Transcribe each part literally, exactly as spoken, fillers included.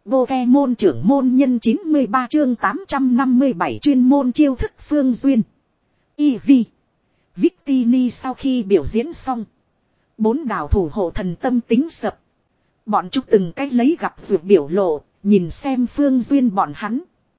Pokemon trưởng môn nhân chín mươi ba chương tám trăm năm mươi bảy chuyên môn chiêu thức Phương Duyên. Eevee. Victini sau khi biểu diễn xong. Bốn đảo thủ hộ thần tâm tính sập. Bọn chúng từng cách lấy gặp vượt biểu lộ, nhìn xem Phương Duyên bọn hắn.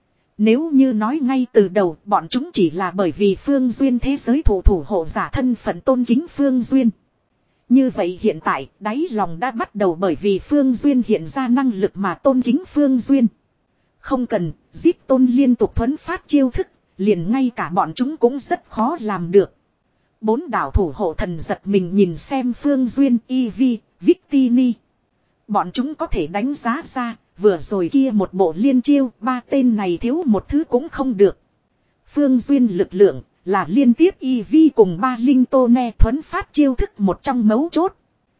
Nếu như nói ngay từ đầu bọn chúng chỉ là bởi vì Phương Duyên thế giới thủ thủ hộ giả thân phận tôn kính Phương Duyên. Như vậy hiện tại đáy lòng đã bắt đầu bởi vì Phương Duyên hiện ra năng lực mà tôn kính Phương Duyên. Không cần, giết tôn liên tục thuấn phát chiêu thức, liền ngay cả bọn chúng cũng rất khó làm được. Bốn đảo thủ hộ thần giật mình nhìn xem Phương Duyên, Eevee, Victini. Bọn chúng có thể đánh giá ra, vừa rồi kia một bộ liên chiêu, ba tên này thiếu một thứ cũng không được. Phương Duyên lực lượng là liên tiếp Eevee cùng ba linh tô ne thuấn phát chiêu thức một trong mấu chốt.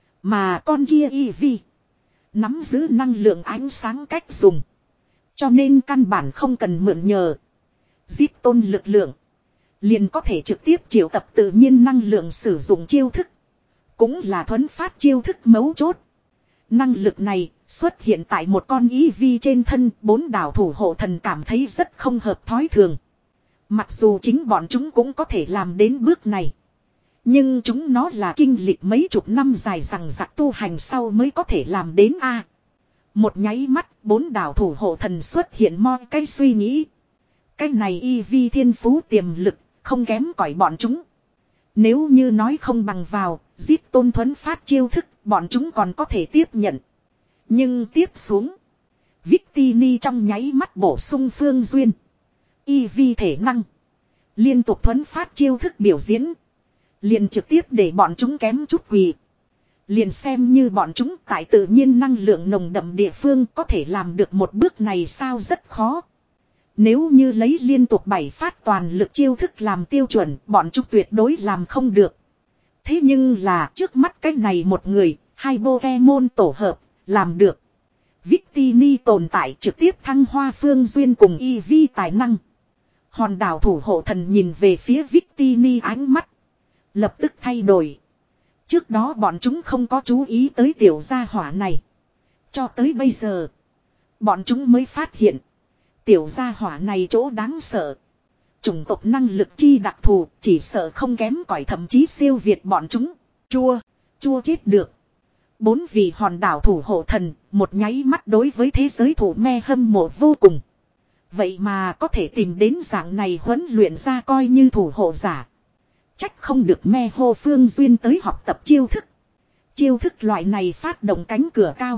Mà con kia Eevee nắm giữ năng lượng ánh sáng cách dùng. Cho nên căn bản không cần mượn nhờ. Giết tôn lực lượng liền có thể trực tiếp triệu tập tự nhiên năng lượng sử dụng chiêu thức. Cũng là thuấn phát chiêu thức mấu chốt. Năng lực này xuất hiện tại một con Eevee trên thân, bốn đảo thủ hộ thần cảm thấy rất không hợp thói thường. Mặc dù chính bọn chúng cũng có thể làm đến bước này. Nhưng chúng nó là kinh lịch mấy chục năm dài rằng giặc tu hành sau mới có thể làm đến a. Một nháy mắt, bốn đảo thủ hộ thần xuất hiện mo cái suy nghĩ. Cái này Eevee thiên phú tiềm lực, không kém cỏi bọn chúng. Nếu như nói không bằng vào, giết tôn thuấn phát chiêu thức, bọn chúng còn có thể tiếp nhận. Nhưng tiếp xuống, Victini trong nháy mắt bổ sung Phương Duyên. Eevee thể năng liên tục thuấn phát chiêu thức biểu diễn. Liền trực tiếp để bọn chúng kém chút quỳ. Liền xem như bọn chúng tại tự nhiên năng lượng nồng đậm địa phương có thể làm được một bước này sao rất khó. Nếu như lấy liên tục bảy phát toàn lực chiêu thức làm tiêu chuẩn, bọn chúng tuyệt đối làm không được. Thế nhưng là trước mắt cái này một người, hai Pokemon tổ hợp, làm được. Victini tồn tại trực tiếp thăng hoa Phương Duyên cùng Eevee tài năng. Hòn đảo thủ hộ thần nhìn về phía Victini ánh mắt. Lập tức thay đổi. Trước đó bọn chúng không có chú ý tới tiểu gia hỏa này. Cho tới bây giờ, bọn chúng mới phát hiện. Tiểu gia hỏa này chỗ đáng sợ. Chủng tộc năng lực chi đặc thù chỉ sợ không kém cỏi thậm chí siêu việt bọn chúng. Chua, chua chết được. Bốn vị hòn đảo thủ hộ thần, một nháy mắt đối với thế giới thủ me hâm mộ vô cùng. Vậy mà có thể tìm đến dạng này huấn luyện ra coi như thủ hộ giả. Trách không được me hô Phương Duyên tới học tập chiêu thức. Chiêu thức loại này phát động cánh cửa cao.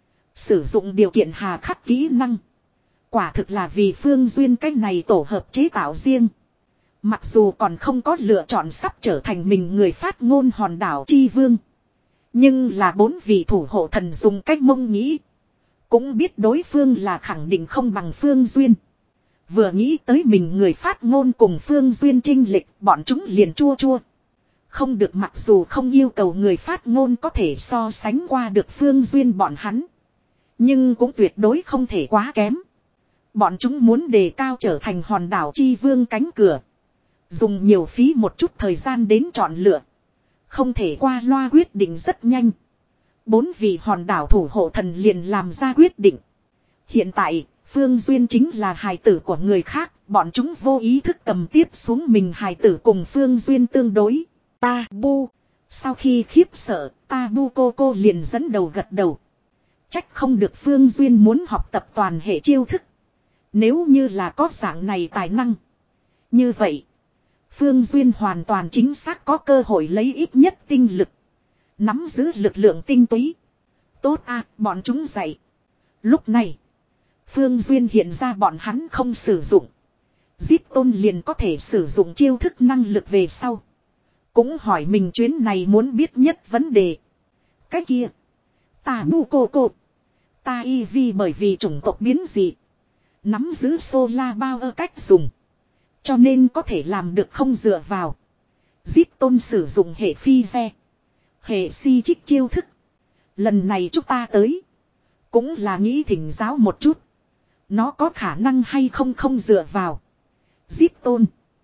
Sử dụng điều kiện hà khắc kỹ năng. Quả thực là vì Phương Duyên cái này tổ hợp chế tạo riêng. Mặc dù còn không có lựa chọn sắp trở thành mình người phát ngôn hòn đảo chi vương. Nhưng là bốn vị thủ hộ thần dùng cách mông nghĩ. Cũng biết đối phương là khẳng định không bằng Phương Duyên. Vừa nghĩ tới mình người phát ngôn cùng Phương Duyên chinh lịch, bọn chúng liền chua chua. Không được, mặc dù không yêu cầu người phát ngôn có thể so sánh qua được Phương Duyên bọn hắn. Nhưng cũng tuyệt đối không thể quá kém. Bọn chúng muốn đề cao trở thành hòn đảo chi vương cánh cửa. Dùng nhiều phí một chút thời gian đến chọn lựa. Không thể qua loa quyết định rất nhanh. Bốn vị hòn đảo thủ hộ thần liền làm ra quyết định. Hiện tại, Phương Duyên chính là hài tử của người khác. Bọn chúng vô ý thức cầm tiếp xuống mình hài tử cùng Phương Duyên tương đối. Tabu. Sau khi khiếp sợ, Tabu cô cô liền dẫn đầu gật đầu. Trách không được Phương Duyên muốn học tập toàn hệ chiêu thức. Nếu như là có dạng này tài năng. Như vậy, Phương Duyên hoàn toàn chính xác có cơ hội lấy ít nhất tinh lực. Nắm giữ lực lượng tinh túy. Tốt à, bọn chúng dạy. Lúc này, Phương Duyên hiện ra bọn hắn không sử dụng. Giết tôn liền có thể sử dụng chiêu thức năng lực về sau. Cũng hỏi mình chuyến này muốn biết nhất vấn đề. Cái kia, ta bu cô cô. Ta Eevee bởi vì chủng tộc biến dị. Nắm giữ solar power cách dùng. Cho nên có thể làm được không dựa vào. Giết tôn sử dụng hệ phi ve. Hệ si trích chiêu thức. Lần này chúng ta tới. Cũng là nghĩ thỉnh giáo một chút. Nó có khả năng hay không không dựa vào. Giết tôn.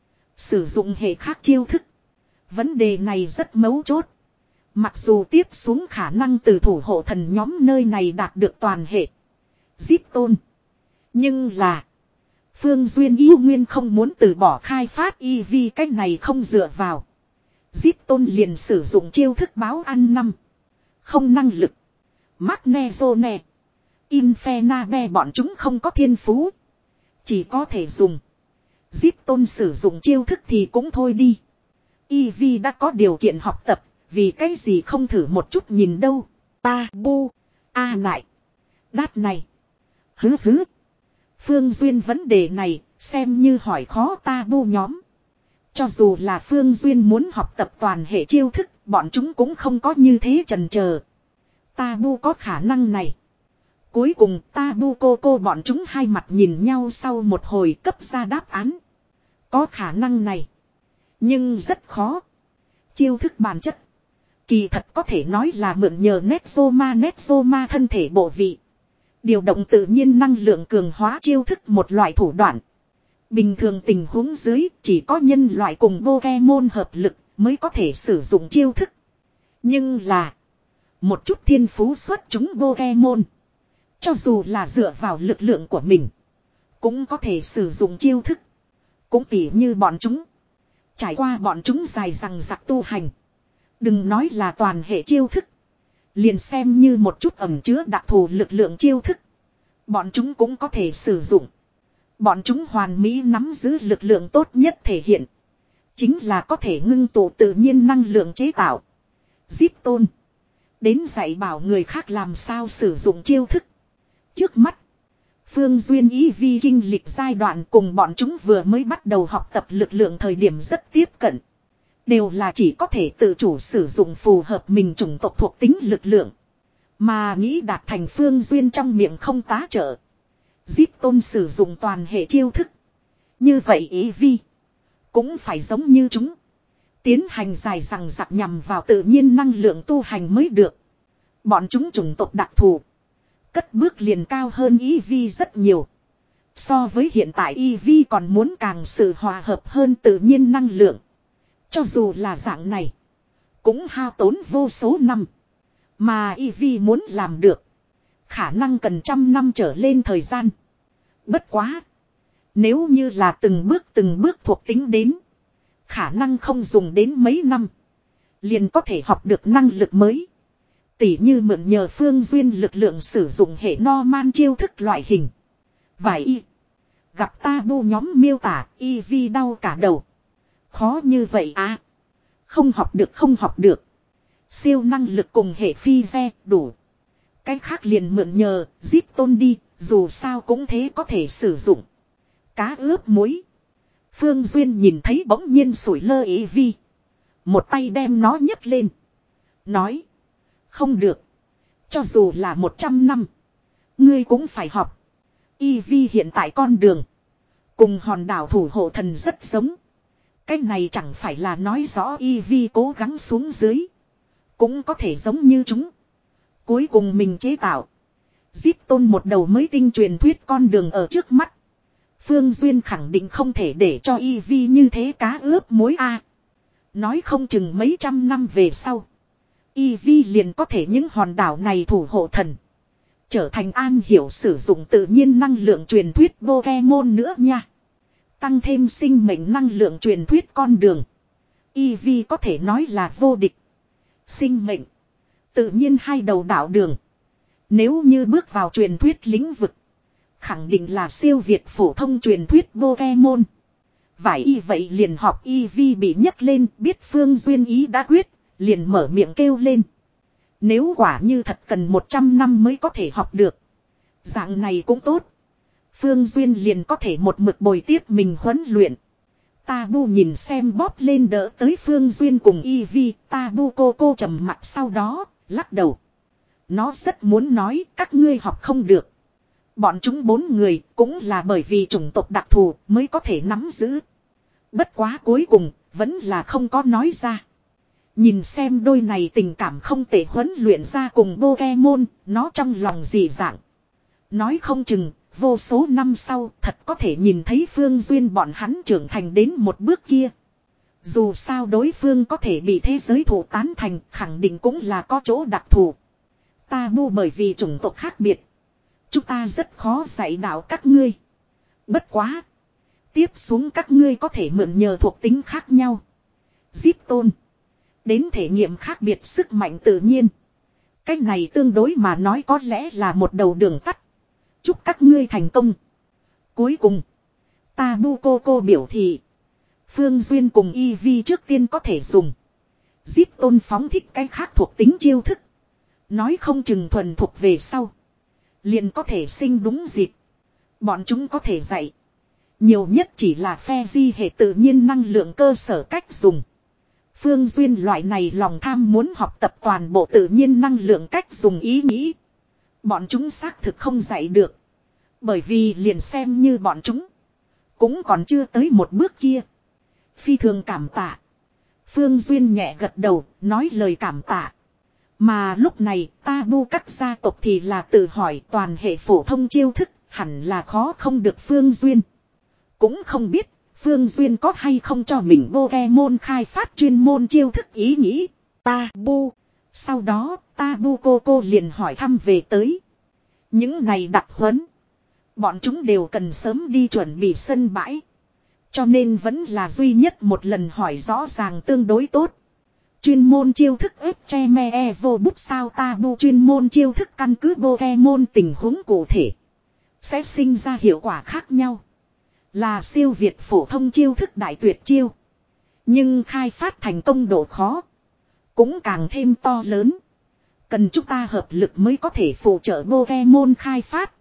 Sử dụng hệ khác chiêu thức. Vấn đề này rất mấu chốt. Mặc dù tiếp xuống khả năng từ thủ hộ thần nhóm nơi này đạt được toàn hệ. Zip tôn. Nhưng là. Phương Duyên yêu nguyên không muốn từ bỏ khai phát e vê cách này không dựa vào. Zip tôn liền sử dụng chiêu thức báo ăn năm. Không năng lực. Magnezone. Infernabe bọn chúng không có thiên phú. Chỉ có thể dùng. Zip tôn sử dụng chiêu thức thì cũng thôi đi. e vê đã có điều kiện học tập. Vì cái gì không thử một chút nhìn đâu. Ta bu. A à, lại. Đát này. Hứ hứ. Phương Duyên vấn đề này xem như hỏi khó ta bu nhóm. Cho dù là Phương Duyên muốn học tập toàn hệ chiêu thức. Bọn chúng cũng không có như thế chần chờ. Ta bu có khả năng này. Cuối cùng ta bu cô cô bọn chúng hai mặt nhìn nhau sau một hồi cấp ra đáp án. Có khả năng này. Nhưng rất khó. Chiêu thức bản chất. Kỳ thật có thể nói là mượn nhờ Nexoma Nexoma thân thể bộ vị. Điều động tự nhiên năng lượng cường hóa chiêu thức một loại thủ đoạn. Bình thường tình huống dưới chỉ có nhân loại cùng Pokemon hợp lực mới có thể sử dụng chiêu thức. Nhưng là một chút thiên phú xuất chúng Pokemon. Cho dù là dựa vào lực lượng của mình. Cũng có thể sử dụng chiêu thức. Cũng tỉ như bọn chúng. Trải qua bọn chúng dài dằng dặc tu hành. Đừng nói là toàn hệ chiêu thức. Liền xem như một chút ẩm chứa đặc thù lực lượng chiêu thức. Bọn chúng cũng có thể sử dụng. Bọn chúng hoàn mỹ nắm giữ lực lượng tốt nhất thể hiện. Chính là có thể ngưng tụ tự nhiên năng lượng chế tạo. Zip tôn. Đến dạy bảo người khác làm sao sử dụng chiêu thức. Trước mắt. Phương Duyên ý vi kinh lịch giai đoạn cùng bọn chúng vừa mới bắt đầu học tập lực lượng thời điểm rất tiếp cận. Đều là chỉ có thể tự chủ sử dụng phù hợp mình chủng tộc thuộc tính lực lượng. Mà nghĩ đạt thành Phương Duyên trong miệng không tá trợ. Zip tôn sử dụng toàn hệ chiêu thức. Như vậy ý vi. Cũng phải giống như chúng. Tiến hành dài rằng giặc nhằm vào tự nhiên năng lượng tu hành mới được. Bọn chúng chủng tộc đặc thù. Cất bước liền cao hơn e vê rất nhiều. So với hiện tại e vê còn muốn càng sự hòa hợp hơn tự nhiên năng lượng. Cho dù là dạng này. Cũng hao tốn vô số năm. Mà e vê muốn làm được. Khả năng cần trăm năm trở lên thời gian. Bất quá. Nếu như là từng bước từng bước thuộc tính đến. Khả năng không dùng đến mấy năm. Liền có thể học được năng lực mới. Tỉ như mượn nhờ Phương Duyên lực lượng sử dụng hệ Norman chiêu thức loại hình. Vài y. Gặp ta bu nhóm miêu tả y vi đau cả đầu. Khó như vậy à. Không học được không học được. Siêu năng lực cùng hệ phi ve đủ. Cái khác liền mượn nhờ Zip tôn đi. Dù sao cũng thế có thể sử dụng. Cá ướp muối. Phương Duyên nhìn thấy bỗng nhiên sủi lơ y vi. Một tay đem nó nhấc lên. Nói. Không được. Cho dù là một trăm năm. Ngươi cũng phải học. e vê hiện tại con đường. Cùng hòn đảo thủ hộ thần rất giống. Cái này chẳng phải là nói rõ e vê cố gắng xuống dưới. Cũng có thể giống như chúng. Cuối cùng mình chế tạo. Zip tôn một đầu mới tinh truyền thuyết con đường ở trước mắt. Phương Duyên khẳng định không thể để cho e vê như thế cá ướp muối a. Nói không chừng mấy trăm năm về sau. e vê liền có thể những hòn đảo này thủ hộ thần. Trở thành an hiểu sử dụng tự nhiên năng lượng truyền thuyết Pokemon nữa nha. Tăng thêm sinh mệnh năng lượng truyền thuyết con đường. e vê có thể nói là vô địch. Sinh mệnh. Tự nhiên hai đầu đảo đường. Nếu như bước vào truyền thuyết lĩnh vực. Khẳng định là siêu việt phổ thông truyền thuyết Pokemon. Vải y vậy liền học e vê bị nhấc lên biết Phương Duyên ý đã quyết. Liền mở miệng kêu lên. Nếu quả như thật cần một trăm năm mới có thể học được. Dạng này cũng tốt. Phương Duyên liền có thể một mực bồi tiếp mình huấn luyện. Tabu nhìn xem bóp lên đỡ tới Phương Duyên cùng e vê. Tabu cô cô trầm mặt sau đó, lắc đầu. Nó rất muốn nói các ngươi học không được. Bọn chúng bốn người cũng là bởi vì chủng tộc đặc thù mới có thể nắm giữ. Bất quá cuối cùng, vẫn là không có nói ra. Nhìn xem đôi này tình cảm không thể huấn luyện ra cùng Pokemon, nó trong lòng dị dạng. Nói không chừng, vô số năm sau thật có thể nhìn thấy Phương Duyên bọn hắn trưởng thành đến một bước kia. Dù sao đối phương có thể bị thế giới thụ tán thành, khẳng định cũng là có chỗ đặc thù. Tabu bởi vì chủng tộc khác biệt. Chúng ta rất khó dạy đạo các ngươi. Bất quá. Tiếp xuống các ngươi có thể mượn nhờ thuộc tính khác nhau. Zip tôn. Đến thể nghiệm khác biệt sức mạnh tự nhiên. Cái này tương đối mà nói có lẽ là một đầu đường tắt. Chúc các ngươi thành công. Cuối cùng. Tabu Koko biểu thị. Phương Duyên cùng Eevee trước tiên có thể dùng. Zip tôn phóng thích cái khác thuộc tính chiêu thức. Nói không chừng thuần thuộc về sau. Liền có thể sinh đúng dịp. Bọn chúng có thể dạy. Nhiều nhất chỉ là phe di hệ tự nhiên năng lượng cơ sở cách dùng. Phương Duyên loại này lòng tham muốn học tập toàn bộ tự nhiên năng lượng cách dùng ý nghĩ. Bọn chúng xác thực không dạy được. Bởi vì liền xem như bọn chúng. Cũng còn chưa tới một bước kia. Phi thường cảm tạ. Phương Duyên nhẹ gật đầu, nói lời cảm tạ. Mà lúc này, Tabu các gia tộc thì là tự hỏi toàn hệ phổ thông chiêu thức, hẳn là khó không được Phương Duyên. Cũng không biết, Phương Duyên có hay không cho mình Pokemon khai phát chuyên môn chiêu thức ý nghĩ. Tabu. Sau đó, Tabu Koko liền hỏi thăm về tới. Những này đặc huấn. Bọn chúng đều cần sớm đi chuẩn bị sân bãi. Cho nên vẫn là duy nhất một lần hỏi rõ ràng tương đối tốt. Chuyên môn chiêu thức ếp che me e vô bút sao Tabu chuyên môn chiêu thức căn cứ Pokemon tình huống cụ thể. Sẽ sinh ra hiệu quả khác nhau. Là siêu việt phổ thông chiêu thức đại tuyệt chiêu. Nhưng khai phát thành công độ khó. Cũng càng thêm to lớn. Cần chúng ta hợp lực mới có thể phụ trợ Pokemon khai phát.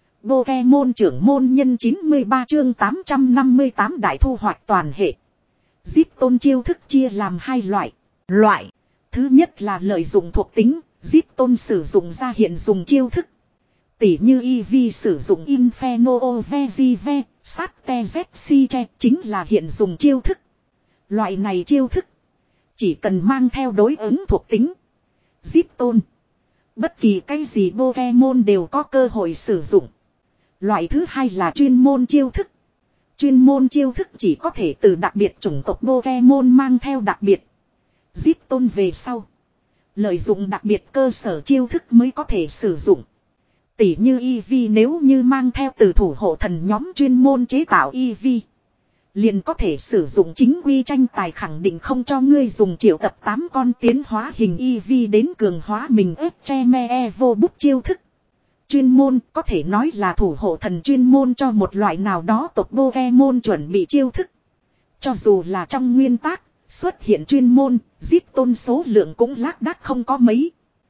Pokemon trưởng môn nhân chín mươi ba chương tám trăm năm mươi tám đại thu hoạch toàn hệ. Zip tôn chiêu thức chia làm hai loại. Loại. Thứ nhất là lợi dụng thuộc tính. Zip tôn sử dụng ra hiện dùng chiêu thức. Tỉ như Eevee sử dụng Inferno Vezive, Sate Zepsi chính là hiện dùng chiêu thức. Loại này chiêu thức. Chỉ cần mang theo đối ứng thuộc tính. Zip tôn. Bất kỳ cái gì Pokemon đều có cơ hội sử dụng. Loại thứ hai là chuyên môn chiêu thức. Chuyên môn chiêu thức chỉ có thể từ đặc biệt chủng tộc Pokemon mang theo đặc biệt. Zip tôn về sau. Lợi dụng đặc biệt cơ sở chiêu thức mới có thể sử dụng. Tỉ như Eevee nếu như mang theo từ thủ hộ thần nhóm chuyên môn chế tạo Eevee. Liền có thể sử dụng chính quy tranh tài khẳng định không cho ngươi dùng triệu tập tám con tiến hóa hình Eevee đến cường hóa mình ép che me e vô bút chiêu thức. Chuyên môn có thể nói là thủ hộ thần chuyên môn cho một loại nào đó tộc Pokemon chuẩn bị chiêu thức. Cho dù là trong nguyên tác, xuất hiện chuyên môn, Zip tôn số lượng cũng lác đác không có mấy.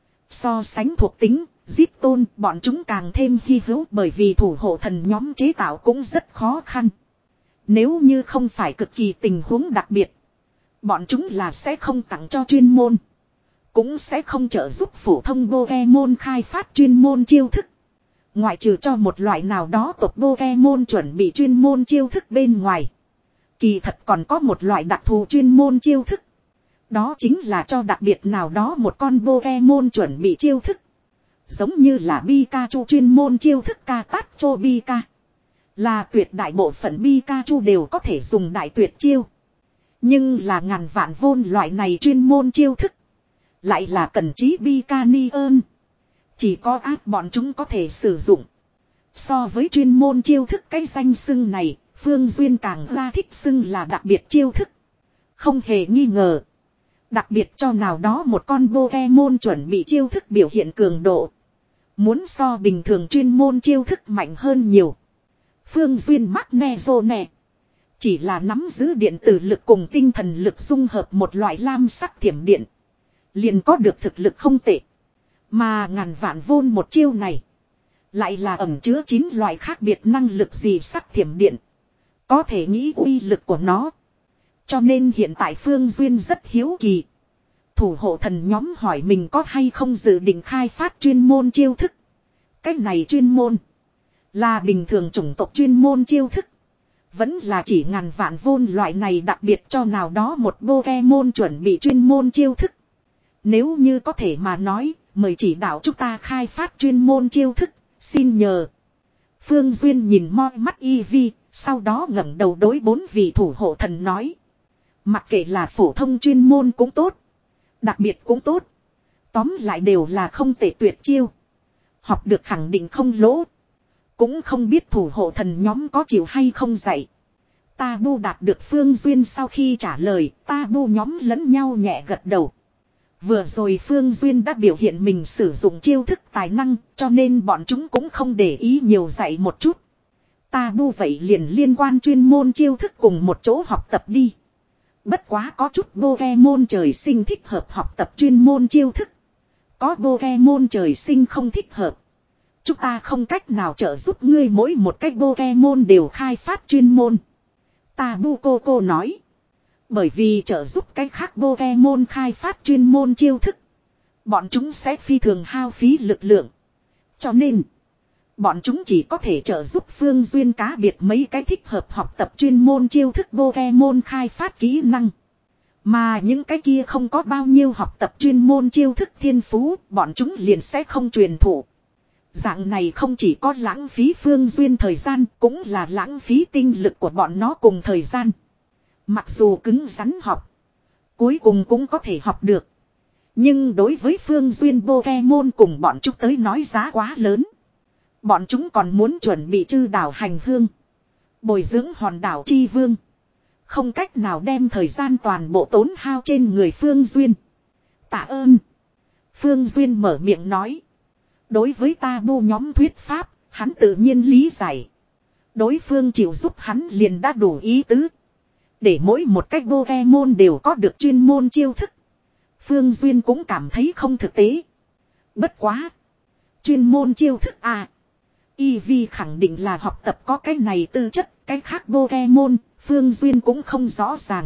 So sánh thuộc tính, Zip tôn bọn chúng càng thêm hy hữu bởi vì thủ hộ thần nhóm chế tạo cũng rất khó khăn. Nếu như không phải cực kỳ tình huống đặc biệt, bọn chúng là sẽ không tặng cho chuyên môn. Cũng sẽ không trợ giúp phổ thông Pokemon khai phát chuyên môn chiêu thức. Ngoại trừ cho một loại nào đó tộc Pokemon chuẩn bị chuyên môn chiêu thức bên ngoài. Kỳ thật còn có một loại đặc thù chuyên môn chiêu thức. Đó chính là cho đặc biệt nào đó một con Pokemon chuẩn bị chiêu thức. Giống như là Pikachu chuyên môn chiêu thức Catacho Pika. Là tuyệt đại bộ phận Pikachu đều có thể dùng đại tuyệt chiêu. Nhưng là ngàn vạn vôn loại này chuyên môn chiêu thức. Lại là cần trí Picanium. Chỉ có ác bọn chúng có thể sử dụng. So với chuyên môn chiêu thức cái danh xưng này, Phương Duyên càng ra thích xưng là đặc biệt chiêu thức. Không hề nghi ngờ. Đặc biệt cho nào đó một con Pokemon chuẩn bị chiêu thức biểu hiện cường độ. Muốn so bình thường chuyên môn chiêu thức mạnh hơn nhiều. Phương Duyên Magnezone. Chỉ là nắm giữ điện tử lực cùng tinh thần lực dung hợp một loại lam sắc thiểm điện. Liền có được thực lực không tệ. Mà ngàn vạn vôn một chiêu này. Lại là ẩn chứa chín loại khác biệt năng lực gì sắc thiểm điện. Có thể nghĩ uy lực của nó. Cho nên hiện tại Phương Duyên rất hiếu kỳ. Thủ hộ thần nhóm hỏi mình có hay không dự định khai phát chuyên môn chiêu thức. Cách này chuyên môn. Là bình thường chủng tộc chuyên môn chiêu thức. Vẫn là chỉ ngàn vạn vôn loại này đặc biệt cho nào đó một Pokemon chuẩn bị chuyên môn chiêu thức. Nếu như có thể mà nói, mời chỉ đạo chúng ta khai phát chuyên môn chiêu thức, xin nhờ. Phương Duyên nhìn moi mắt Eevee, sau đó ngẩng đầu đối bốn vị thủ hộ thần nói. Mặc kệ là phổ thông chuyên môn cũng tốt, đặc biệt cũng tốt. Tóm lại đều là không tệ tuyệt chiêu. Học được khẳng định không lỗ. Cũng không biết thủ hộ thần nhóm có chịu hay không dạy. Tabu đạt được Phương Duyên sau khi trả lời, Tabu nhóm lẫn nhau nhẹ gật đầu. Vừa rồi Phương Duyên đã biểu hiện mình sử dụng chiêu thức tài năng, cho nên bọn chúng cũng không để ý nhiều dạy một chút. Tabu vậy liền liên quan chuyên môn chiêu thức cùng một chỗ học tập đi. Bất quá có chút Pokemon trời sinh thích hợp học tập chuyên môn chiêu thức. Có Pokemon trời sinh không thích hợp. Chúng ta không cách nào trợ giúp ngươi mỗi một cách Pokemon đều khai phát chuyên môn. Tabu Koko nói. Bởi vì trợ giúp cái khác Pokemon khai phát chuyên môn chiêu thức. Bọn chúng sẽ phi thường hao phí lực lượng. Cho nên, bọn chúng chỉ có thể trợ giúp Phương Duyên cá biệt mấy cái thích hợp học tập chuyên môn chiêu thức Pokemon khai phát kỹ năng. Mà những cái kia không có bao nhiêu học tập chuyên môn chiêu thức thiên phú, bọn chúng liền sẽ không truyền thụ. Dạng này không chỉ có lãng phí Phương Duyên thời gian, cũng là lãng phí tinh lực của bọn nó cùng thời gian. Mặc dù cứng rắn học, cuối cùng cũng có thể học được. Nhưng đối với Phương Duyên Pokemon cùng bọn chúng tới nói giá quá lớn. Bọn chúng còn muốn chuẩn bị chư đảo hành hương, bồi dưỡng hòn đảo chi vương. Không cách nào đem thời gian toàn bộ tốn hao trên người Phương Duyên. Tạ ơn. Phương Duyên mở miệng nói. Đối với Tabu nhóm thuyết pháp, hắn tự nhiên lý giải. Đối phương chịu giúp hắn liền đã đủ ý tứ. Để mỗi một cách Pokemon đều có được chuyên môn chiêu thức. Phương Duyên cũng cảm thấy không thực tế. Bất quá. Chuyên môn chiêu thức à. Eevee khẳng định là học tập có cái này tư chất, cái khác Pokemon, Phương Duyên cũng không rõ ràng.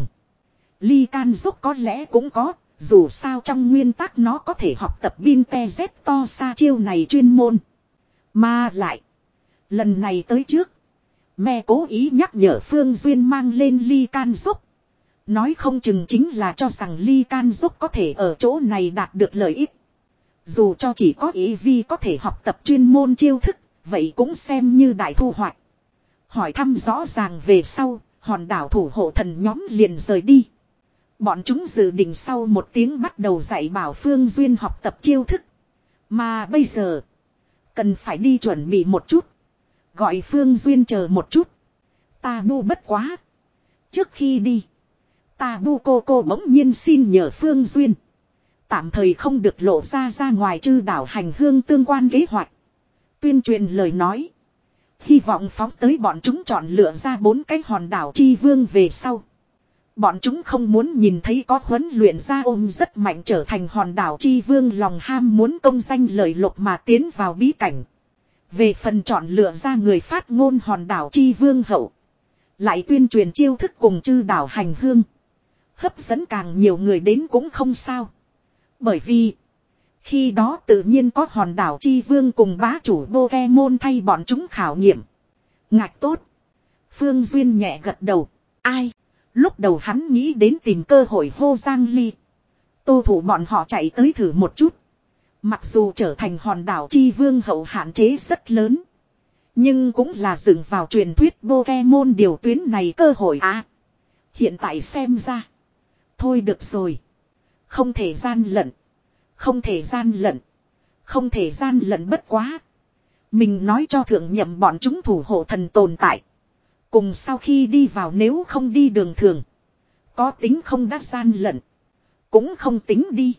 Lycanroc có lẽ cũng có, dù sao trong nguyên tắc nó có thể học tập Binte to xa chiêu này chuyên môn. Mà lại, lần này tới trước, mẹ cố ý nhắc nhở Phương Duyên mang lên Lycanroc. Nói không chừng chính là cho rằng Lycanroc có thể ở chỗ này đạt được lợi ích. Dù cho chỉ có Eevee có thể học tập chuyên môn chiêu thức, vậy cũng xem như đại thu hoạch. Hỏi thăm rõ ràng về sau, hòn đảo thủ hộ thần nhóm liền rời đi. Bọn chúng dự định sau một tiếng bắt đầu dạy bảo Phương Duyên học tập chiêu thức. Mà bây giờ, cần phải đi chuẩn bị một chút. Gọi Phương Duyên chờ một chút. Tabu bất quá. Trước khi đi, Tabu Koko bỗng nhiên xin nhờ Phương Duyên. Tạm thời không được lộ ra ra ngoài chư đảo hành hương tương quan kế hoạch. Tuyên truyền lời nói. Hy vọng phóng tới bọn chúng chọn lựa ra bốn cái hòn đảo chi vương về sau. Bọn chúng không muốn nhìn thấy có huấn luyện ra ôm rất mạnh trở thành hòn đảo chi vương lòng ham muốn công danh lợi lộc mà tiến vào bí cảnh. Về phần chọn lựa ra người phát ngôn hòn đảo chi vương hậu. Lại tuyên truyền chiêu thức cùng chư đảo hành hương. Hấp dẫn càng nhiều người đến cũng không sao. Bởi vì khi đó tự nhiên có hòn đảo chi vương cùng bá chủ Pokemon thay bọn chúng khảo nghiệm. Ngạch tốt. Phương Duyên nhẹ gật đầu. Ai? Lúc đầu hắn nghĩ đến tìm cơ hội hô Giang Ly. Tô thủ bọn họ chạy tới thử một chút. Mặc dù trở thành hòn đảo chi vương hậu hạn chế rất lớn. Nhưng cũng là dừng vào truyền thuyết Pokemon điều tuyến này cơ hội à. Hiện tại xem ra. Thôi được rồi. Không thể gian lận. Không thể gian lận. Không thể gian lận bất quá. Mình nói cho thượng nhậm bọn chúng thủ hộ thần tồn tại. Cùng sau khi đi vào nếu không đi đường thường. Có tính không đắt gian lận. Cũng không tính đi.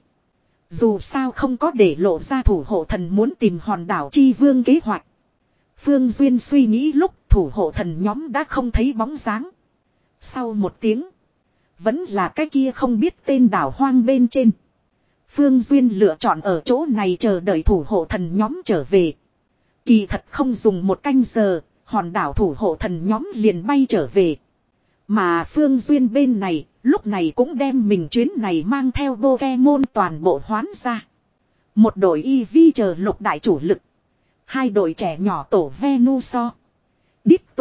Dù sao không có để lộ ra thủ hộ thần muốn tìm hòn đảo chi vương kế hoạch. Phương Duyên suy nghĩ lúc thủ hộ thần nhóm đã không thấy bóng dáng. Sau một tiếng. Vẫn là cái kia không biết tên đảo hoang bên trên. Phương Duyên lựa chọn ở chỗ này chờ đợi thủ hộ thần nhóm trở về. Kỳ thật không dùng một canh giờ, hòn đảo thủ hộ thần nhóm liền bay trở về. Mà Phương Duyên bên này, lúc này cũng đem mình chuyến này mang theo Pokemon toàn bộ hoán ra. Một đội Eevee chờ lục đại chủ lực. Hai đội trẻ nhỏ tổ Venusaur, Ditto,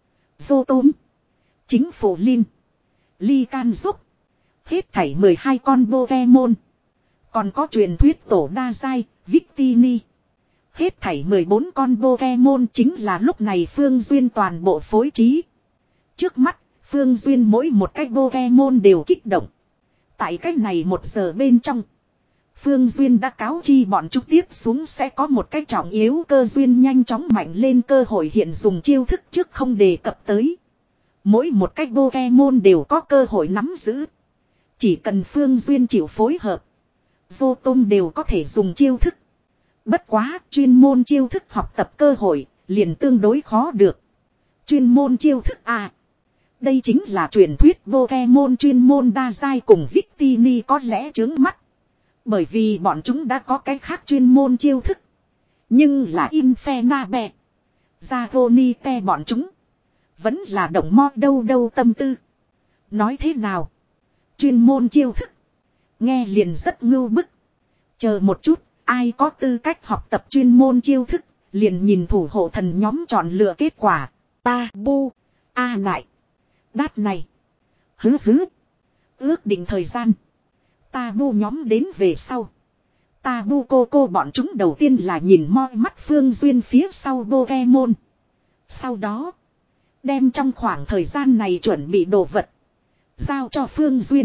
Zotom, chính phủ Lin, Lycanroc. Hết thảy mười hai con Pokemon. Còn có truyền thuyết tổ đa giai, Victini. Hết thảy mười bốn con Pokemon chính là lúc này Phương Duyên toàn bộ phối trí. Trước mắt, Phương Duyên mỗi một cái Pokemon đều kích động. Tại cách này một giờ bên trong. Phương Duyên đã cáo chi bọn chúng tiếp xuống sẽ có một cái trọng yếu cơ duyên nhanh chóng mạnh lên, cơ hội hiện dùng chiêu thức trước không đề cập tới. Mỗi một cái Pokemon đều có cơ hội nắm giữ. Chỉ cần Phương Duyên chịu phối hợp, vô tôm đều có thể dùng chiêu thức. Bất quá chuyên môn chiêu thức học tập cơ hội liền tương đối khó được. Chuyên môn chiêu thức à. Đây chính là truyền thuyết Pokemon chuyên môn đa giai cùng Victini có lẽ chướng mắt. Bởi vì bọn chúng đã có cái khác chuyên môn chiêu thức. Nhưng là Infernape, Zagonite bọn chúng vẫn là động mo đâu đâu tâm tư. Nói thế nào? Chuyên môn chiêu thức. Nghe liền rất ngưu bức. Chờ một chút, ai có tư cách học tập chuyên môn chiêu thức, liền nhìn thủ hộ thần nhóm chọn lựa kết quả. Ta bu. A à, nại. Đát này. Hứ hứ. Ước định thời gian. Ta bu nhóm đến về sau. Ta bu cô cô bọn chúng đầu tiên là nhìn moi mắt Phương Duyên phía sau Pokemon. Sau đó. Đem trong khoảng thời gian này chuẩn bị đồ vật. Giao cho Phương Duyên.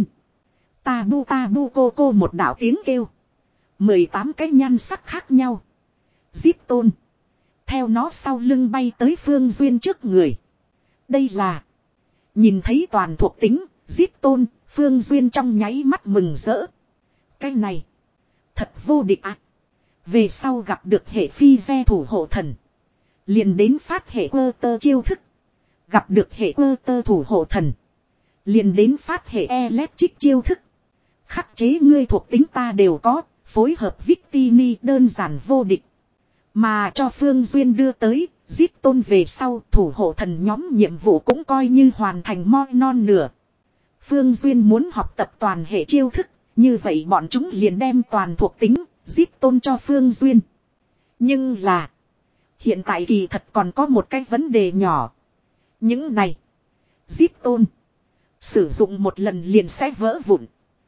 Ta bu ta bu cô cô một đạo tiếng kêu. mười tám cái nhan sắc khác nhau. Zip tôn. Theo nó sau lưng bay tới Phương Duyên trước người. Đây là. Nhìn thấy toàn thuộc tính. Zip tôn. Phương Duyên trong nháy mắt mừng rỡ. Cái này. Thật vô địch ạ. À. Về sau gặp được hệ phi ve thủ hộ thần. Liền đến phát hệ quơ tơ chiêu thức. Gặp được hệ quơ tơ thủ hộ thần. Liền đến phát hệ electric chiêu thức. Khắc chế ngươi thuộc tính ta đều có. Phối hợp Victini đơn giản vô địch. Mà cho Phương Duyên đưa tới. Zip tôn về sau thủ hộ thần nhóm nhiệm vụ cũng coi như hoàn thành moi non nửa. Phương Duyên muốn học tập toàn hệ chiêu thức. Như vậy bọn chúng liền đem toàn thuộc tính. Zip tôn cho Phương Duyên. Nhưng là. Hiện tại kỳ thật còn có một cái vấn đề nhỏ. Những này. Zip tôn. Sử dụng một lần liền sẽ vỡ vụn.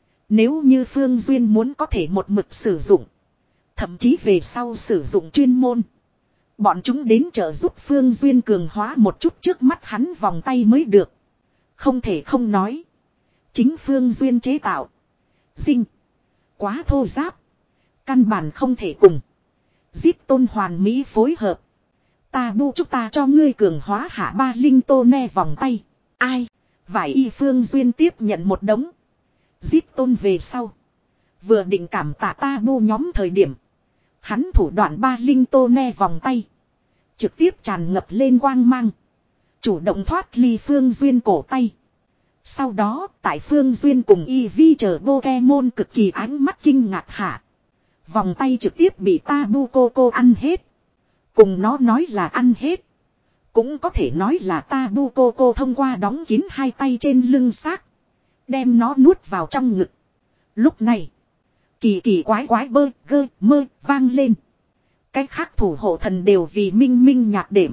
Nếu như Phương Duyên muốn có thể một mực sử dụng. Thậm chí về sau sử dụng chuyên môn. Bọn chúng đến trợ giúp Phương Duyên cường hóa một chút trước mắt hắn vòng tay mới được. Không thể không nói. Chính Phương Duyên chế tạo. Dinh. Quá thô giáp. Căn bản không thể cùng. Zip tôn hoàn mỹ phối hợp. Ta bu chúc ta cho ngươi cường hóa hạ ba linh tô ne vòng tay. Ai. Vải y Phương Duyên tiếp nhận một đống. Zip tôn về sau. Vừa định cảm tạ ta bu nhóm thời điểm. Hắn thủ đoạn ba linh tô ne vòng tay. Trực tiếp tràn ngập lên quang mang. Chủ động thoát ly Phương Duyên cổ tay. Sau đó tại Phương Duyên cùng Eevee chờ Pokemon cực kỳ ánh mắt kinh ngạc hạ. Vòng tay trực tiếp bị Tabu Koko ăn hết. Cùng nó nói là ăn hết. Cũng có thể nói là Tabu Koko thông qua đóng kín hai tay trên lưng xác. Đem nó nuốt vào trong ngực. Lúc này. Kỳ kỳ quái quái bơ gơ mơ vang lên. Cái khác thủ hộ thần đều vì minh minh nhạc đệm.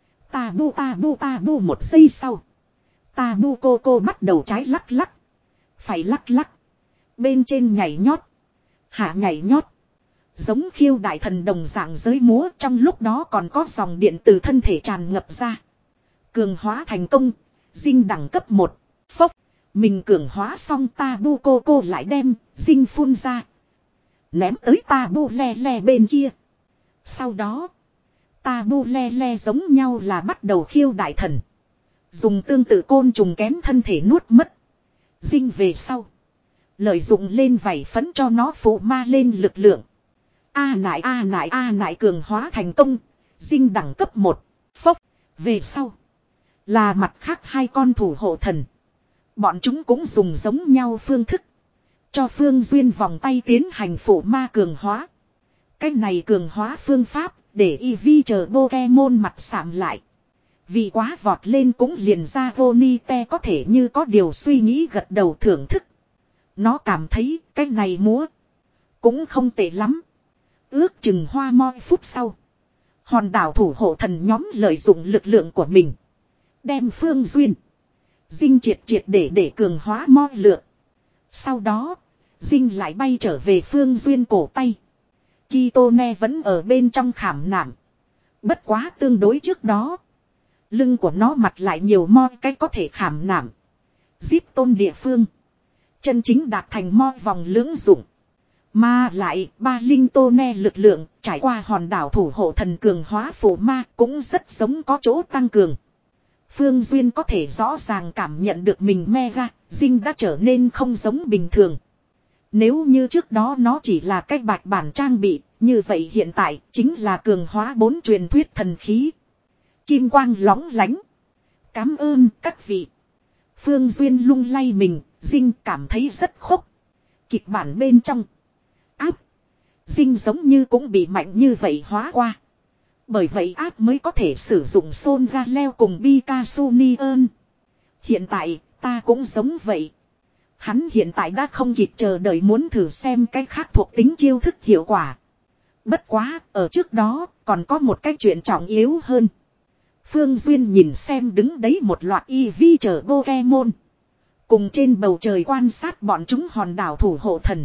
Tabu tabu tabu một giây sau. Tabu Koko bắt đầu trái lắc lắc. Phải lắc lắc. Bên trên nhảy nhót. Hạ nhảy nhót. Giống khiêu đại thần đồng dạng giới múa, trong lúc đó còn có dòng điện từ thân thể tràn ngập ra. Cường hóa thành công. Dinh đẳng cấp một. Phốc. Mình cường hóa xong Tabu Koko lại đem dinh phun ra. Ném tới Tabu le le bên kia. Sau đó. Tabu le le giống nhau là bắt đầu khiêu đại thần. Dùng tương tự côn trùng kén thân thể nuốt mất. Dinh về sau. Lợi dụng lên vảy phấn cho nó phụ ma lên lực lượng. A nại a nại a nại cường hóa thành công. Dinh đẳng cấp một. Phốc. Về sau. Là mặt khác hai con thủ hộ thần. Bọn chúng cũng dùng giống nhau phương thức. Cho Phương Duyên vòng tay tiến hành phụ ma cường hóa. Cách này cường hóa phương pháp. Để Eevee chờ Pokemon mặt sạm lại. Vì quá vọt lên cũng liền ra Vonite có thể như có điều suy nghĩ gật đầu thưởng thức. Nó cảm thấy cái này múa. Cũng không tệ lắm. Ước chừng hoa moi phút sau. Hòn đảo thủ hộ thần nhóm lợi dụng lực lượng của mình. Đem Phương Duyên. Dinh triệt triệt để để cường hóa moi lượt. Sau đó. Dinh lại bay trở về Phương Duyên cổ tay. Kitone vẫn ở bên trong khảm nạm. Bất quá tương đối trước đó. Lưng của nó mặt lại nhiều moi cách có thể khảm nạm. Zip tôn địa phương. Chân chính đạt thành moi vòng lưỡng dụng. Mà lại ba linh tô ne lực lượng trải qua hòn đảo thủ hộ thần cường hóa phổ ma cũng rất giống có chỗ tăng cường. Phương Duyên có thể rõ ràng cảm nhận được mình mega, dinh đã trở nên không giống bình thường. Nếu như trước đó nó chỉ là cách bạch bản trang bị, như vậy hiện tại chính là cường hóa bốn truyền thuyết thần khí. Kim quang lóng lánh. Cảm ơn các vị. Phương Duyên lung lay mình, dinh cảm thấy rất khốc. Kịch bản bên trong. Áp. Dinh giống như cũng bị mạnh như vậy hóa qua. Bởi vậy áp mới có thể sử dụng Sol Galeo cùng Picasso Niơn. Hiện tại, ta cũng giống vậy. Hắn hiện tại đã không kịp chờ đợi muốn thử xem cái khác thuộc tính chiêu thức hiệu quả. Bất quá, ở trước đó, còn có một cái chuyện trọng yếu hơn. Phương Duyên nhìn xem đứng đấy một loạt y vi chờ Pokemon. Cùng trên bầu trời quan sát bọn chúng hòn đảo thủ hộ thần.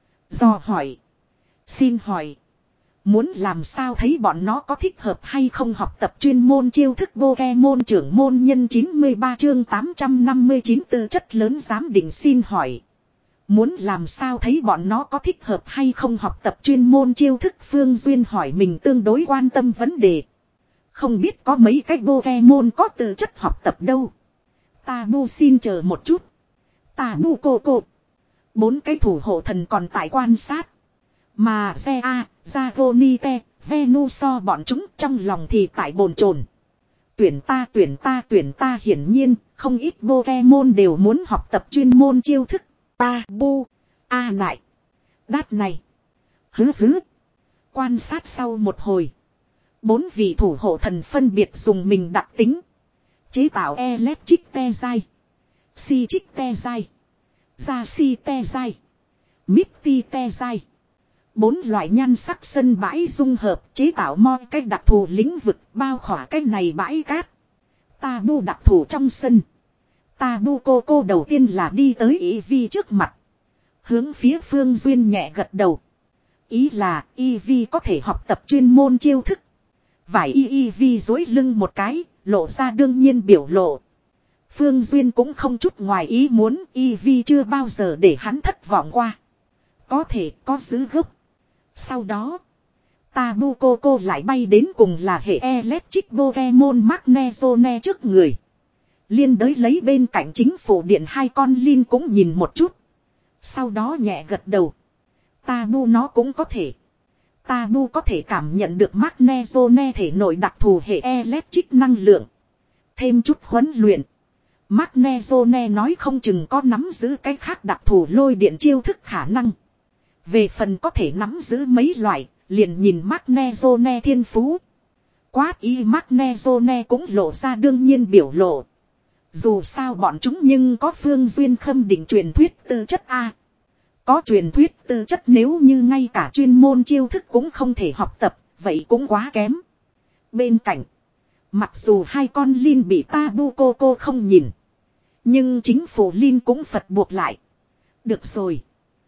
Do hỏi. Xin hỏi. Muốn làm sao thấy bọn nó có thích hợp hay không học tập chuyên môn chiêu thức Pokemon trưởng môn nhân chín mươi ba chương tám trăm năm mươi chín tư chất lớn giám định xin hỏi. Muốn làm sao thấy bọn nó có thích hợp hay không học tập chuyên môn chiêu thức Phương Duyên hỏi mình tương đối quan tâm vấn đề. Không biết có mấy cái Pokemon có tư chất học tập đâu. Tabu xin chờ một chút. Tabu cô cô. Bốn cái thủ hộ thần còn tại quan sát. Mà Zea, Zagonite, Venuso bọn chúng trong lòng thì tại bồn chồn. Tuyển ta tuyển ta tuyển ta hiển nhiên, không ít Pokemon đều muốn học tập chuyên môn chiêu thức. Tabu. A à nại. Đát này. Hứ hứ. Quan sát sau một hồi. Bốn vị thủ hộ thần phân biệt dùng mình đặc tính. Chế tạo Electric te dai. Psychic te dai. Gia-si te dai. Misty te dai. Bốn loại nhan sắc sân bãi dung hợp chế tạo mọi cách đặc thù lĩnh vực bao khỏa cách này bãi cát. Tabu đặc thù trong sân. Tabu cô cô đầu tiên là đi tới Eevee trước mặt. Hướng phía Phương Duyên nhẹ gật đầu. Ý là Eevee có thể học tập chuyên môn chiêu thức. Vải Eevee dối lưng một cái, lộ ra đương nhiên biểu lộ. Phương Duyên cũng không chút ngoài ý muốn Eevee chưa bao giờ để hắn thất vọng qua. Có thể có giữ gốc. Sau đó, Tabu cô cô lại bay đến cùng là hệ Electric Pokemon Magnezone trước người. Liên đới lấy bên cạnh chính phủ điện hai con Lin cũng nhìn một chút. Sau đó nhẹ gật đầu. Tabu nó cũng có thể. Tabu có thể cảm nhận được Magnezone thể nội đặc thù hệ Electric năng lượng. Thêm chút huấn luyện. Magnezone nói không chừng có nắm giữ cái khác đặc thù lôi điện chiêu thức khả năng. Về phần có thể nắm giữ mấy loại, liền nhìn Magnezone thiên phú. Quát y Magnezone cũng lộ ra đương nhiên biểu lộ. Dù sao bọn chúng nhưng có Phương Duyên khâm định truyền thuyết tư chất A. Có truyền thuyết tư chất nếu như ngay cả chuyên môn chiêu thức cũng không thể học tập, vậy cũng quá kém. Bên cạnh, mặc dù hai con Lin bị Tabu cô cô không nhìn. Nhưng chính phủ Lin cũng phật buộc lại. Được rồi.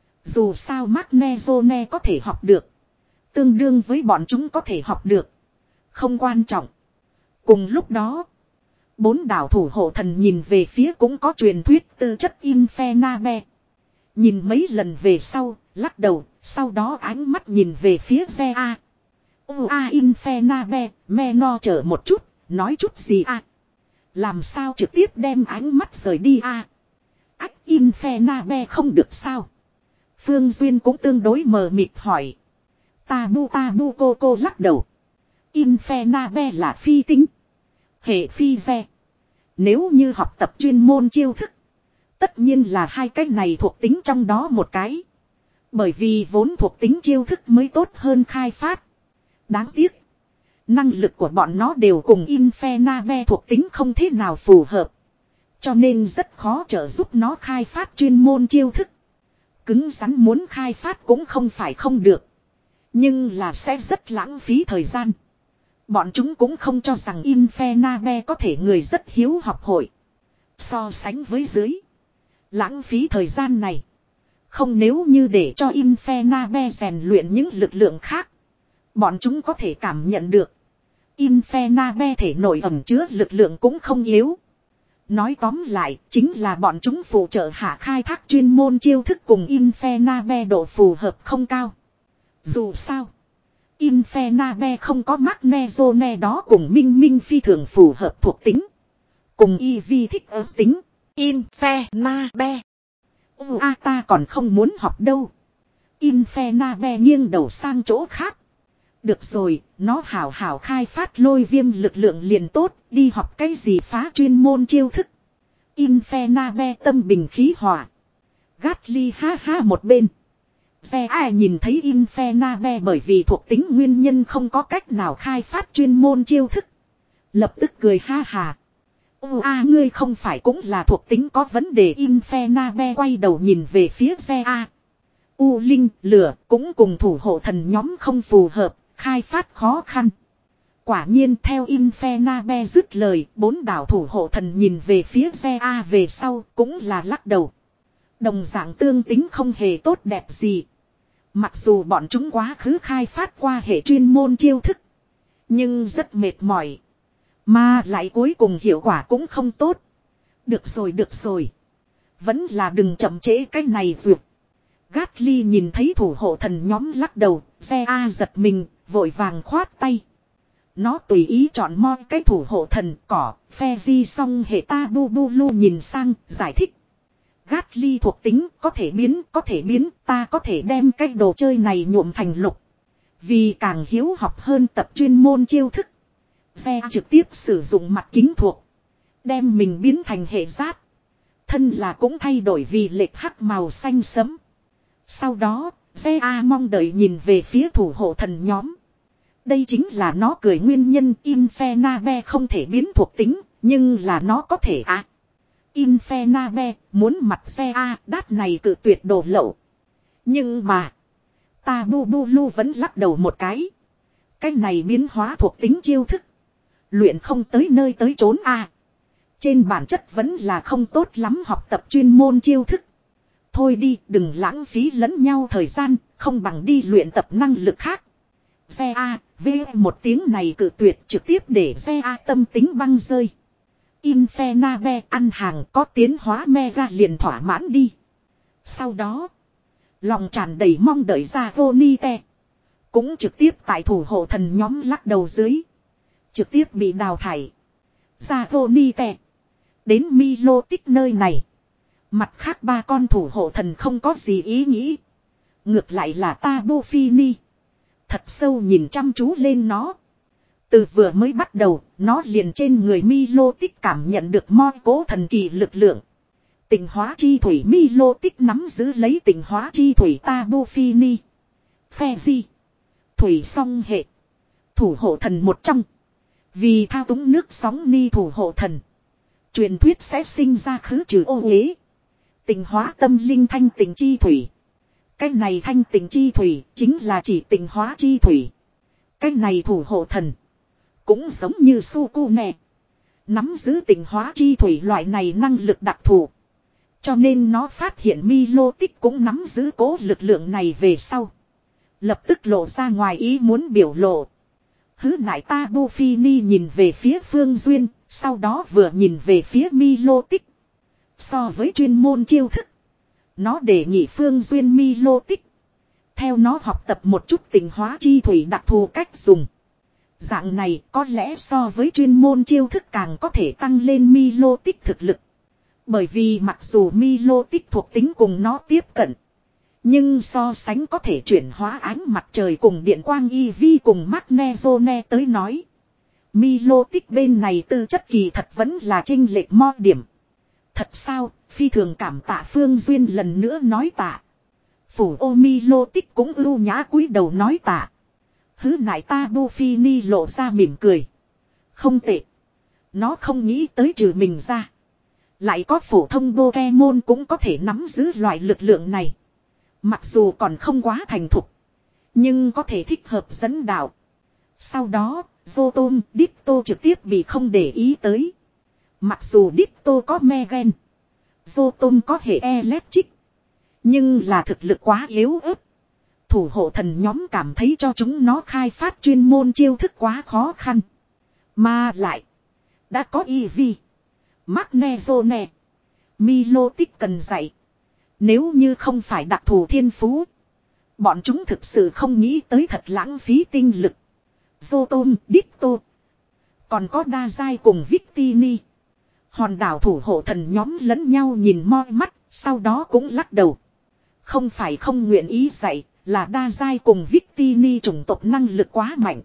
Dù sao Magnezone có thể học được. Tương đương với bọn chúng có thể học được. Không quan trọng. Cùng lúc đó. Bốn đảo thủ hộ thần nhìn về phía cũng có truyền thuyết tư chất Infernape. Nhìn mấy lần về sau, lắc đầu, sau đó ánh mắt nhìn về phía Zea. Ua Infernape, me no chở một chút, nói chút gì à? Làm sao trực tiếp đem ánh mắt rời đi à? Ách Infernape không được sao? Phương Duyên cũng tương đối mờ mịt hỏi. Tabu tabu cô cô lắc đầu. Infernape là phi tính. Hệ phi ve. Nếu như học tập chuyên môn chiêu thức. Tất nhiên là hai cái này thuộc tính trong đó một cái. Bởi vì vốn thuộc tính chiêu thức mới tốt hơn khai phát. Đáng tiếc. Năng lực của bọn nó đều cùng Infernape thuộc tính không thế nào phù hợp. Cho nên rất khó trợ giúp nó khai phát chuyên môn chiêu thức. Cứng rắn muốn khai phát cũng không phải không được. Nhưng là sẽ rất lãng phí thời gian. Bọn chúng cũng không cho rằng Infernape có thể người rất hiếu học hội. So sánh với dưới. Lãng phí thời gian này. Không nếu như để cho Infernape rèn luyện những lực lượng khác. Bọn chúng có thể cảm nhận được. Infernape thể nội ẩn chứa lực lượng cũng không yếu. Nói tóm lại, chính là bọn chúng phụ trợ hạ khai thác chuyên môn chiêu thức cùng Infernabe độ phù hợp không cao. Dù sao, Infernabe không có Magnezone đó cùng minh minh phi thường phù hợp thuộc tính. Cùng Eevee thích ứng tính. Infernabe. Ừ, à, ta còn không muốn học đâu. Infernabe nghiêng đầu sang chỗ khác. Được rồi, nó hảo hảo khai phát lôi viêm lực lượng liền tốt, đi học cái gì phá chuyên môn chiêu thức. Infernabe tâm bình khí hòa. Gatly ha ha một bên. Xe ai nhìn thấy Infernabe bởi vì thuộc tính nguyên nhân không có cách nào khai phát chuyên môn chiêu thức. Lập tức cười ha hà. Ồ a ngươi không phải cũng là thuộc tính có vấn đề. Infernabe quay đầu nhìn về phía xe A. U Linh, lửa cũng cùng thủ hộ thần nhóm không phù hợp, khai phát khó khăn. Quả nhiên theo Infernabe dứt lời, bốn đảo thủ hộ thần nhìn về phía xe A về sau cũng là lắc đầu. Đồng dạng tương tính không hề tốt đẹp gì. Mặc dù bọn chúng quá khứ khai phát qua hệ chuyên môn chiêu thức. Nhưng rất mệt mỏi. Mà lại cuối cùng hiệu quả cũng không tốt. Được rồi được rồi. Vẫn là đừng chậm trễ cái này duyệt. Gatly nhìn thấy thủ hộ thần nhóm lắc đầu. Xe A giật mình, vội vàng khoát tay. Nó tùy ý chọn mo cái thủ hộ thần cỏ. Phe di xong hệ ta bu bu lu nhìn sang, giải thích. Gatly thuộc tính có thể biến, có thể biến, ta có thể đem cái đồ chơi này nhuộm thành lục. Vì càng hiếu học hơn tập chuyên môn chiêu thức. Xe trực tiếp sử dụng mặt kính thuộc. Đem mình biến thành hệ rát. Thân là cũng thay đổi vì lệch hắc màu xanh sẫm. Sau đó, xe A mong đợi nhìn về phía thủ hộ thần nhóm. Đây chính là nó cười nguyên nhân. Infernabe không thể biến thuộc tính, nhưng là nó có thể à. Infernabe muốn mặt xe A đát này cự tuyệt đồ lậu. Nhưng mà, ta bu bu lu vẫn lắc đầu một cái. Cái này biến hóa thuộc tính chiêu thức. Luyện không tới nơi tới chốn A. Trên bản chất vẫn là không tốt lắm học tập chuyên môn chiêu thức. Thôi đi, đừng lãng phí lẫn nhau thời gian, không bằng đi luyện tập năng lực khác. Xe A, V một tiếng này cự tuyệt trực tiếp để xe A tâm tính băng rơi. Infernabe ăn hàng có tiến hóa mega liền thỏa mãn đi. Sau đó, lòng tràn đầy mong đợi ra Vonite. Cũng trực tiếp tại thủ hộ thần nhóm lắc đầu dưới. Trực tiếp bị đào thải. Ra Vonite. Đến Milotic nơi này. Mặt khác ba con thủ hộ thần không có gì ý nghĩ. Ngược lại là Tabu Fini. Thật sâu nhìn chăm chú lên nó. Từ vừa mới bắt đầu, nó liền trên người Milotic cảm nhận được moi cố thần kỳ lực lượng. Tịnh hóa chi thủy Milotic nắm giữ lấy tịnh hóa chi thủy Tabu Fini. Phe di. Thủy song hệ. Thủ hộ thần một trong. Vì thao túng nước sóng ni thủ hộ thần. Truyền thuyết sẽ sinh ra khứ trừ ô uế. Tịnh hóa tâm linh thanh tịnh chi thủy. Cái này thanh tịnh chi thủy chính là chỉ tịnh hóa chi thủy. Cái này thủ hộ thần. Cũng giống như Sukune. Nắm giữ tịnh hóa chi thủy loại này năng lực đặc thù. Cho nên nó phát hiện Milotic cũng nắm giữ cố lực lượng này về sau. Lập tức lộ ra ngoài ý muốn biểu lộ. Hứ nại Tabu Fini nhìn về phía Phương Duyên. Sau đó vừa nhìn về phía Milotic. So với chuyên môn chiêu thức. Nó đề nghị Phương Duyên Milotic. Theo nó học tập một chút tịnh hóa chi thủy đặc thù cách dùng. Dạng này có lẽ so với chuyên môn chiêu thức càng có thể tăng lên Milotic thực lực. Bởi vì mặc dù Milotic thuộc tính cùng nó tiếp cận. Nhưng so sánh có thể chuyển hóa ánh mặt trời cùng điện quang Eevee cùng Magnezone tới nói. Milotic bên này tư chất kỳ thật vẫn là chênh lệch mo điểm. Thật sao, phi thường cảm tạ Phương Duyên lần nữa nói tạ. Phủ ô Milotic cũng ưu nhã cúi đầu nói tạ. Hứ nại Tabu Fini lộ ra mỉm cười. Không tệ. Nó không nghĩ tới trừ mình ra. Lại có phổ thông Pokemon cũng có thể nắm giữ loại lực lượng này. Mặc dù còn không quá thành thục. Nhưng có thể thích hợp dẫn đạo. Sau đó, Zotom, Ditto trực tiếp bị không để ý tới. Mặc dù Ditto có Megan. Zotom có hệ Electric. Nhưng là thực lực quá yếu ớt. Thủ hộ thần nhóm cảm thấy cho chúng nó khai phát chuyên môn chiêu thức quá khó khăn. Mà lại. Đã có Eevee. Magnezone. Milotic cần dạy. Nếu như không phải đặc thù thiên phú. Bọn chúng thực sự không nghĩ tới thật lãng phí tinh lực. Zotom, Ditto. Còn có đa giai cùng Victini. Hòn đảo thủ hộ thần nhóm lẫn nhau nhìn moi mắt. Sau đó cũng lắc đầu. Không phải không nguyện ý dạy. Là đa giai cùng Victini chủng tộc năng lực quá mạnh.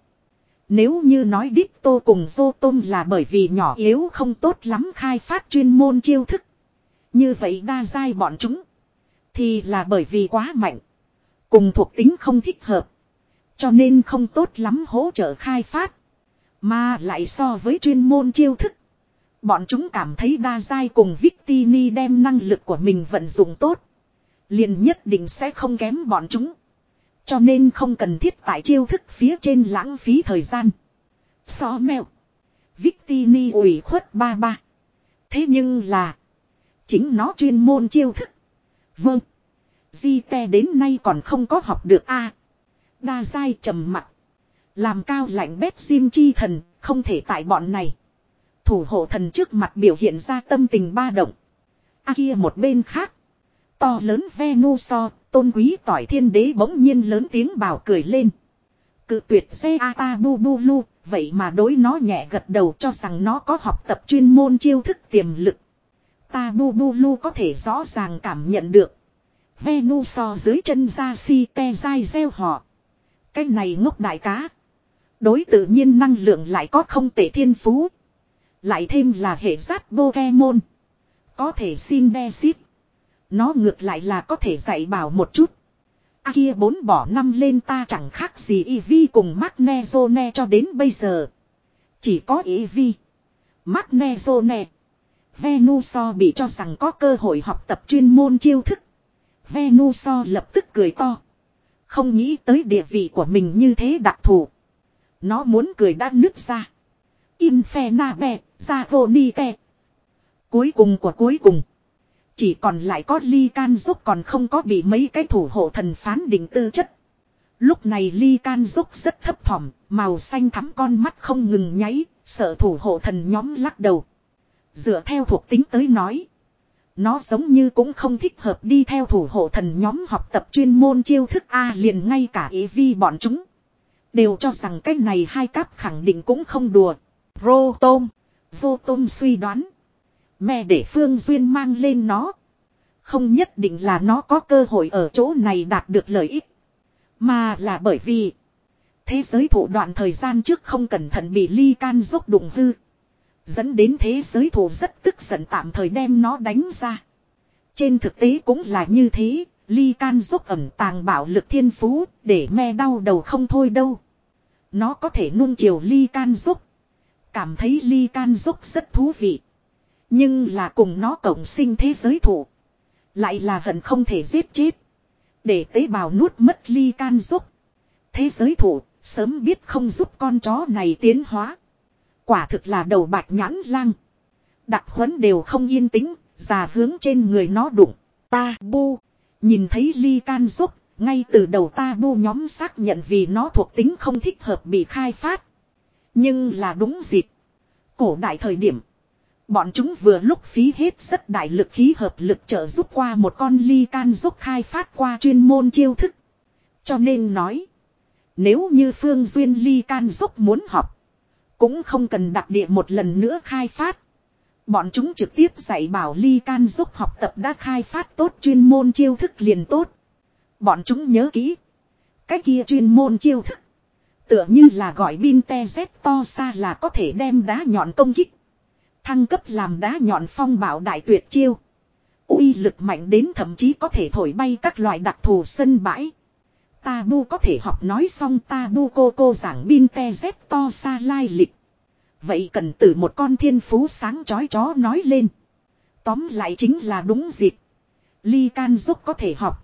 Nếu như nói Ditto cùng Zotom là bởi vì nhỏ yếu không tốt lắm khai phát chuyên môn chiêu thức. Như vậy đa giai bọn chúng. Thì là bởi vì quá mạnh. Cùng thuộc tính không thích hợp. Cho nên không tốt lắm hỗ trợ khai phát. Mà lại so với chuyên môn chiêu thức. Bọn chúng cảm thấy đa giai cùng Victini đem năng lực của mình vận dụng tốt. Liền nhất định sẽ không kém bọn chúng. Cho nên không cần thiết tại chiêu thức phía trên lãng phí thời gian. So mèo. Victini ủy khuất ba ba. Thế nhưng là. Chính nó chuyên môn chiêu thức. Vâng. Di te đến nay còn không có học được a à, đa giai trầm mặc. Làm cao lạnh bét sim chi thần. Không thể tại bọn này. Thủ hộ thần trước mặt biểu hiện ra tâm tình ba động. A à kia một bên khác. To lớn Venuso. Tôn quý tỏi thiên đế bỗng nhiên lớn tiếng bảo cười lên. Cự tuyệt xe ata bu bu lu. Vậy mà đối nó nhẹ gật đầu cho rằng nó có học tập chuyên môn chiêu thức tiềm lực. Ta bu bu lu có thể rõ ràng cảm nhận được. Venuso dưới chân ra si te dai gieo họ. Cái này ngốc đại cá. Đối tự nhiên năng lượng lại có không tệ thiên phú. Lại thêm là hệ giác Pokemon. Có thể xin đe ship. Nó ngược lại là có thể dạy bảo một chút. A kia bốn bỏ năm lên ta chẳng khác gì Eevee cùng Magnezone cho đến bây giờ. Chỉ có Eevee, Magnezone, Venusaur bị cho rằng có cơ hội học tập chuyên môn chiêu thức. Venusaur lập tức cười to. Không nghĩ tới địa vị của mình như thế đặc thù. Nó muốn cười đã nứt ra. Infernape, Zavonite. Cuối cùng của cuối cùng. Chỉ còn lại có Ly Can Dốc còn không có bị mấy cái thủ hộ thần phán định tư chất. Lúc này Ly Can Dốc rất thấp thỏm, màu xanh thắm con mắt không ngừng nháy, sợ thủ hộ thần nhóm lắc đầu. Dựa theo thuộc tính tới nói. Nó giống như cũng không thích hợp đi theo thủ hộ thần nhóm học tập chuyên môn chiêu thức A liền ngay cả Eevee bọn chúng. Đều cho rằng cái này hai cáp khẳng định cũng không đùa. Rotom, Votom suy đoán. Mẹ để Phương Duyên mang lên nó. Không nhất định là nó có cơ hội ở chỗ này đạt được lợi ích. Mà là bởi vì. Thế giới thủ đoạn thời gian trước không cẩn thận bị Ly Can Dốc đụng hư. Dẫn đến thế giới thủ rất tức giận tạm thời đem nó đánh ra. Trên thực tế cũng là như thế. Ly Can Dốc ẩn tàng bạo lực thiên phú. Để me đau đầu không thôi đâu. Nó có thể nuông chiều Ly Can Dốc. Cảm thấy Ly Can Dốc rất thú vị. Nhưng là cùng nó cộng sinh thế giới thủ. Lại là hận không thể giết chết. Để tế bào nuốt mất Ly Can Dốc. Thế giới thủ sớm biết không giúp con chó này tiến hóa. Quả thực là đầu bạch nhãn lang. Đặc huấn đều không yên tĩnh. Già hướng trên người nó đụng. Ta bu. Nhìn thấy Ly Can Dốc. Ngay từ đầu ta bu nhóm xác nhận vì nó thuộc tính không thích hợp bị khai phát. Nhưng là đúng dịp. Cổ đại thời điểm. Bọn chúng vừa lúc phí hết rất đại lực khí hợp lực trợ giúp qua một con Ly Can Dốc khai phát qua chuyên môn chiêu thức. Cho nên nói. Nếu như Phương Duyên Ly Can Dốc muốn học. Cũng không cần đặc địa một lần nữa khai phát. Bọn chúng trực tiếp dạy bảo Ly Can Dốc học tập đã khai phát tốt chuyên môn chiêu thức liền tốt. Bọn chúng nhớ kỹ. Cái kia chuyên môn chiêu thức. Tựa như là gọi Binte Z to xa là có thể đem đá nhọn công kích. Thăng cấp làm đá nhọn phong bạo đại tuyệt chiêu. Uy lực mạnh đến thậm chí có thể thổi bay các loại đặc thù sân bãi. Tabu có thể học nói xong Tabu cô cô giảng Binte Z to xa lai lịch. Vậy cần từ một con thiên phú sáng chói chó nói lên. Tóm lại chính là đúng dịp. Ly Can Dốc có thể học.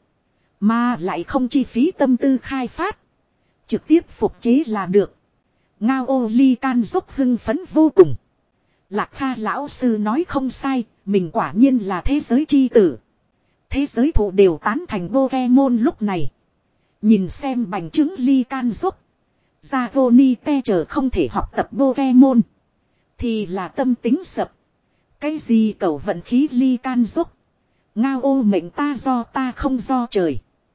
Mà lại không chi phí tâm tư khai phát. Trực tiếp phục chế là được. Ngao ô Ly Can Dốc hưng phấn vô cùng. Lạc Kha lão sư nói không sai, mình quả nhiên là thế giới chi tử. Thế giới thủ đều tán thành Pokemon lúc này. Nhìn xem bành trứng Ly Can Dốc. Zavonite chờ không thể học tập Pokemon. Thì là tâm tính sập. Cái gì cẩu vận khí ly can dốc. Ngao ô mệnh ta do ta không do trời.